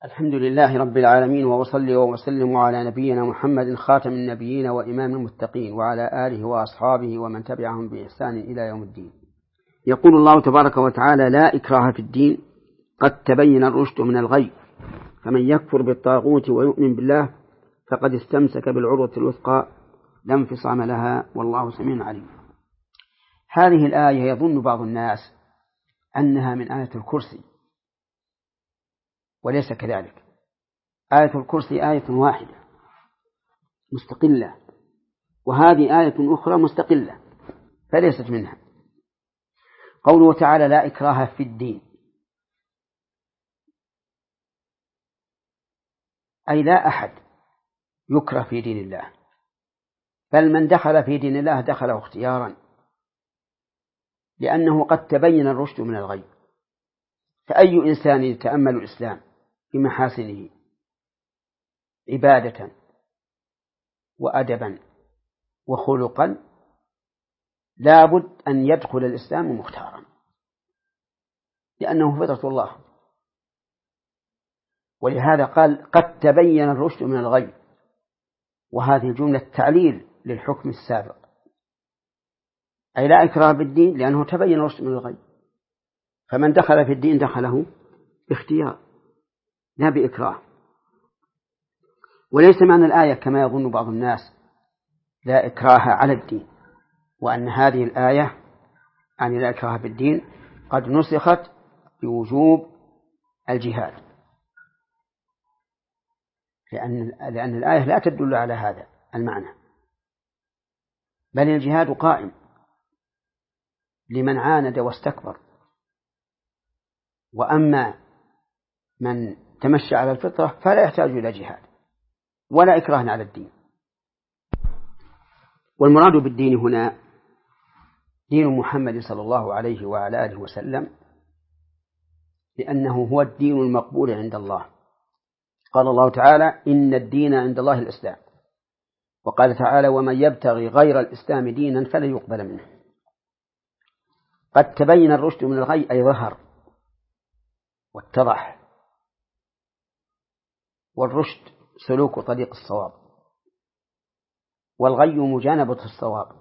الحمد لله رب العالمين، وأصلي وأسلم على نبينا محمد خاتم النبيين وإمام المتقين وعلى آله وأصحابه ومن تبعهم بإحسان إلى يوم الدين. يقول الله تبارك وتعالى: لا إكراه في الدين قد تبين الرشد من الغي، فمن يكفر بالطاغوت ويؤمن بالله فقد استمسك بالعروة الوثقى لا انفصام لها، والله سميع عليم. هذه الآية يظن بعض الناس أنها من آية الكرسي، وليس كذلك. آية الكرسي آية واحدة مستقلة، وهذه آية أخرى مستقلة فليست منها. قوله تعالى: لا إكراه في الدين، أي لا أحد يكره في دين الله، بل من دخل في دين الله دخله اختيارا، لأنه قد تبين الرشد من الغي. فأي إنسان يتأمل الإسلام بمحاسنه عبادة وأدبا وخلقا لابد أن يدخل الإسلام مختارا، لأنه فطرة الله. ولهذا قال: قد تبين الرشد من الغي، وهذه جملة تعليل للحكم السابق، أي لا إكراه بالدين لأنه تبين الرشد من الغي، فمن دخل في الدين دخله باختيار لا بإكراه. وليس معنى الآية كما يظن بعض الناس لا إكراه على الدين، وأن هذه الآية عن لا إكراه بالدين قد نسخت بوجوب الجهاد، لأن الآية لا تدل على هذا المعنى، بل الجهاد قائم لمن عاند واستكبر. وأما من تمشى على الفطرة فلا يحتاج إلى جهاد ولا إكراه على الدين. والمراد بالدين هنا دين محمد صلى الله عليه وعلى آله وسلم، لأنه هو الدين المقبول عند الله. قال الله تعالى: إن الدين عند الله الإسلام. وقال تعالى: ومن يبتغي غير الإسلام دينا فلن يقبل منه. قد تبين الرشد من الغي، أي ظهر واتضح. والرشد سلوك طريق الصواب، والغي مجانبة الصواب.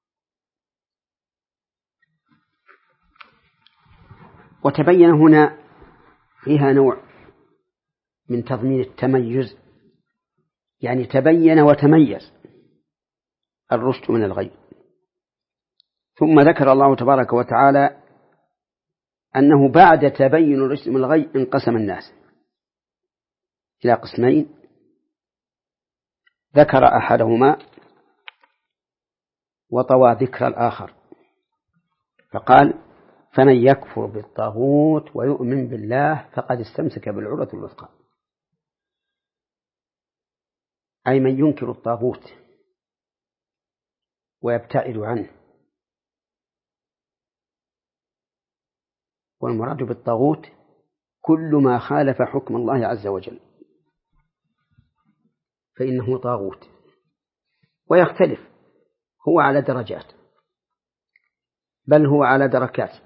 وتبين هنا فيها نوع من تضمين التميز، يعني تبين وتميز الرشد من الغي. ثم ذكر الله تبارك وتعالى أنه بعد تبين الرشد من الغي انقسم الناس إلى قسمين، ذكر أحدهما وطوى ذكر الآخر، فقال: فمن يكفر بالطاغوت ويؤمن بالله فقد استمسك بالعروة الوثقى، أي من ينكر الطاغوت ويبتعد عنه. والمراد بالطاغوت كل ما خالف حكم الله عز وجل فإنه طاغوت، ويختلف، هو على درجات، بل هو على دركات.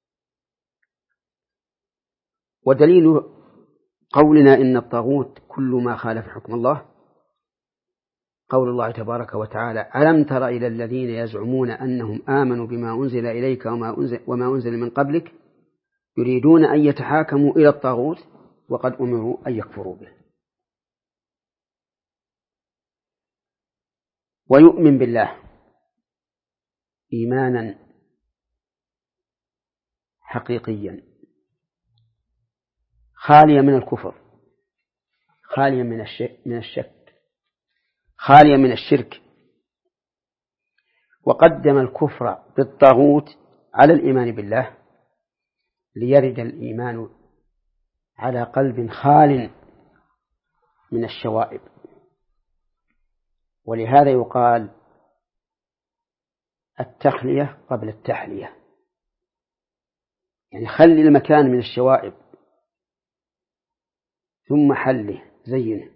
ودليل قولنا إن الطاغوت كل ما خالف حكم الله قول الله تبارك وتعالى: ألم تر إلى الذين يزعمون أنهم آمنوا بما أنزل إليك وما أنزل من قبلك يريدون أن يتحاكموا إلى الطاغوت وقد أمروا أن يكفروا به. ويؤمن بالله إيمانا حقيقيا خاليا من الكفر، خاليا من الشك، خاليا من الشرك. وقدم الكفر بالطاغوت على الإيمان بالله ليرد الإيمان على قلب خال من الشوائب. ولهذا يقال التخلية قبل التحلية، يعني خلي المكان من الشوائب ثم حله زينه.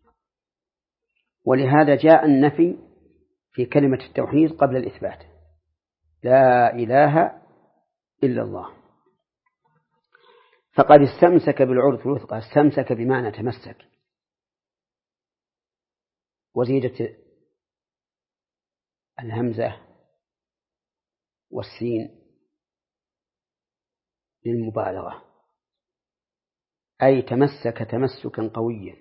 ولهذا جاء النفي في كلمة التوحيد قبل الإثبات: لا إله إلا الله. فقد استمسك بالعروة الوثقى. استمسك بمعنى تمسك، وزيدت الهمزة والسين للمبالغة، أي تمسك تمسكا قويا.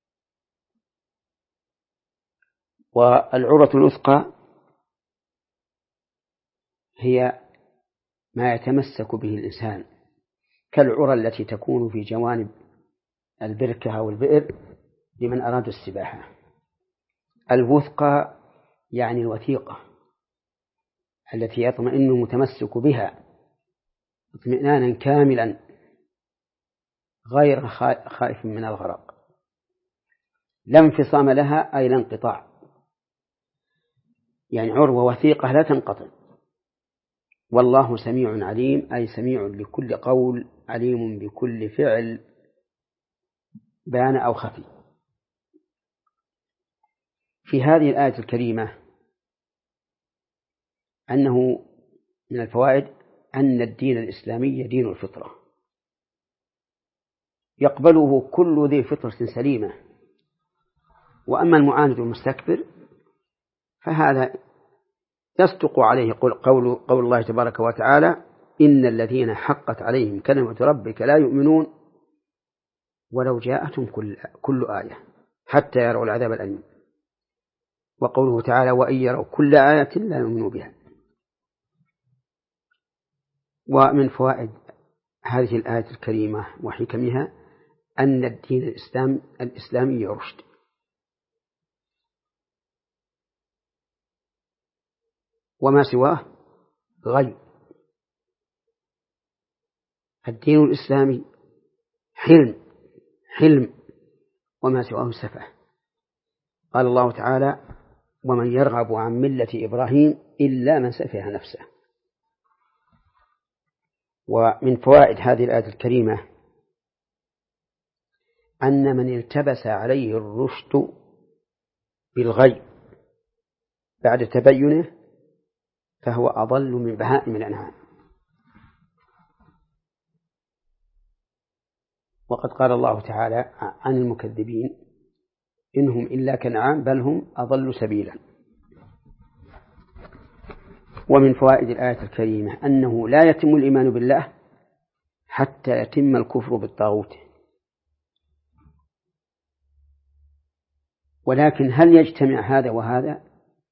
والعروة الوثقى هي ما يتمسك به الإنسان، كالعرى التي تكون في جوانب البركة أو البئر لمن أرادوا السباحة. الوثقى يعني الوثيقة التي يطمئن المتمسك بها اطمئنانا كاملا غير خائف من الغرق، لا انفصام لها أي لا انقطاع، يعني عروة وثيقة لا تنقطع. والله سميع عليم أي سميع لكل قول، عليم بكل فعل بان أو خفي. في هذه الآية الكريمة أنه من الفوائد أن الدين الإسلامي دين الفطرة، يقبله كل ذي فطرة سليمة. وأما المعاند المستكبر فهذا يصدق عليه قول الله تبارك وتعالى: إن الذين حقت عليهم كلمة ربك لا يؤمنون ولو جاءتهم كل آية حتى يروا العذاب الأليم. وقوله تعالى: وإن يروا كل آية لا يؤمنوا بها. ومن فوائد هذه الآية الكريمة وحكمها أن الدين الإسلامي رشد، وما سواه غي. الدين الإسلامي حلم وما سواه سفه. قال الله تعالى: ومن يرغب عن ملة إبراهيم إلا من سفه نفسه. ومن فوائد هذه الآية الكريمة أن من التبس عليه الرشد بالغي بعد تبينه فهو أضل من بهائم الأنعام. وقد قال الله تعالى عن المكذبين: إنهم إلا كالأنعام بل هم أضل سبيلا. ومن فوائد الآية الكريمة أنه لا يتم الإيمان بالله حتى يتم الكفر بالطاغوت. ولكن هل يجتمع هذا وهذا؟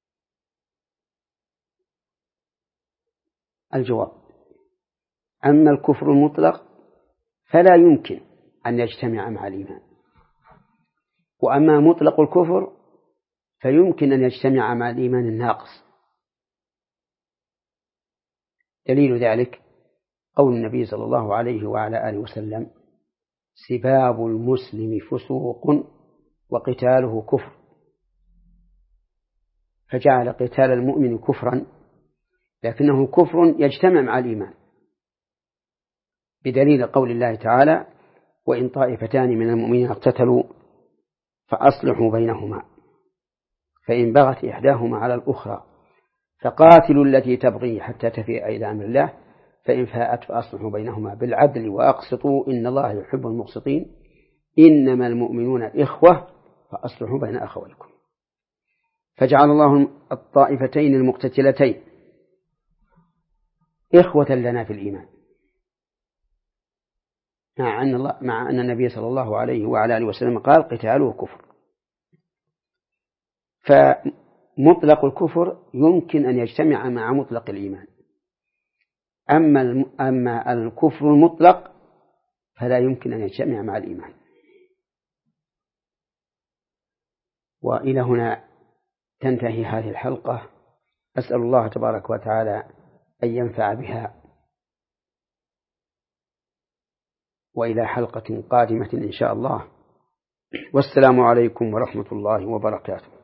الجواب: أما الكفر المطلق فلا يمكن أن يجتمع مع الإيمان، وأما مطلق الكفر فيمكن أن يجتمع مع الإيمان الناقص. دليل ذلك قول النبي صلى الله عليه وعلى آله وسلم: سباب المسلم فسوق وقتاله كفر. فجعل قتال المؤمن كفرا، لكنه كفر يجتمع مع الإيمان، بدليل قول الله تعالى: وإن طائفتان من المؤمنين اقتتلوا فأصلحوا بينهما فإن بغت إحداهما على الأخرى فقاتلوا التي تبغي حتى تفيء إلى أمر الله فإن فاءت فأصلحوا بينهما بالعدل وأقسطوا إن الله يحب المقسطين إنما المؤمنون إخوة فأصلحوا بين أخويكم. فجعل الله الطائفتين المقتتلتين إخوة لنا في الإيمان، مع أن النبي صلى الله عليه وعلى آله وسلم قال: قتاله كفر. فمطلق الكفر يمكن أن يجتمع مع مطلق الإيمان، أما الكفر المطلق فلا يمكن أن يجتمع مع الإيمان. وإلى هنا تنتهي هذه الحلقة. أسأل الله تبارك وتعالى أن ينفع بها، وإلى حلقة قادمة إن شاء الله. والسلام عليكم ورحمة الله وبركاته.